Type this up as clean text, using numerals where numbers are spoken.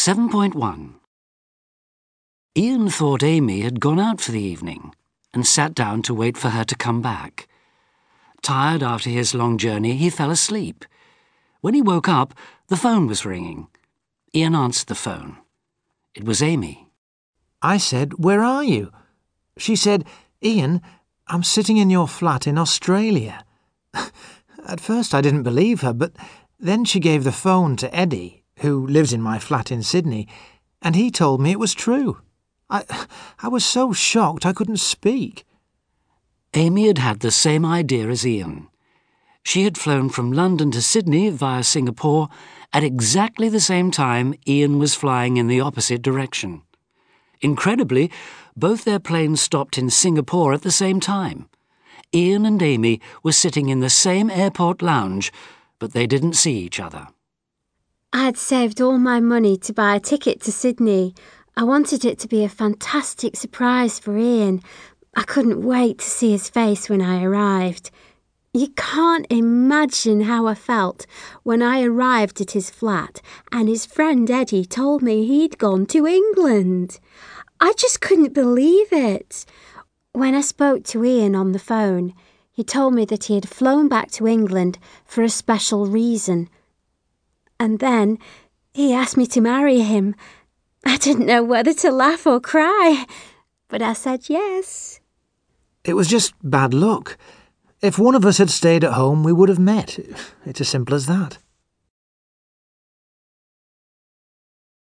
7.1. Ian thought Amy had gone out for the evening and sat down to wait for her to come back. Tired after his long journey, he fell asleep. When he woke up, the phone was ringing. Ian answered the phone. It was Amy. I said, "Where are you?" She said, "Ian, I'm sitting in your flat in Australia." At first I didn't believe her, but then she gave the phone to Eddie, who lives in my flat in Sydney, and he told me it was true. I was so shocked I couldn't speak. Amy had had the same idea as Ian. She had flown from London to Sydney via Singapore at exactly the same time Ian was flying in the opposite direction. Incredibly, both their planes stopped in Singapore at the same time. Ian and Amy were sitting in the same airport lounge, but they didn't see each other. I had saved all my money to buy a ticket to Sydney. I wanted it to be a fantastic surprise for Ian. I couldn't wait to see his face when I arrived. You can't imagine how I felt when I arrived at his flat and his friend Eddie told me he'd gone to England. I just couldn't believe it. When I spoke to Ian on the phone, he told me that he had flown back to England for a special reason. And then he asked me to marry him. I didn't know whether to laugh or cry, but I said yes. It was just bad luck. If one of us had stayed at home, we would have met. It's as simple as that.